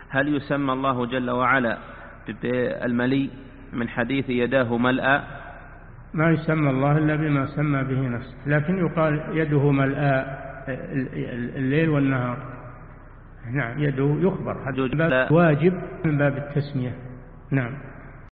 هل يسمى الله جل وعلا بالملي من حديث يداه ملأى؟ ما يسمى الله إلا بما سمى به نفسه، لكن يقال يده ملأى الليل والنهار. نعم، يده يخبر، هذا واجب من باب التسمية. نعم.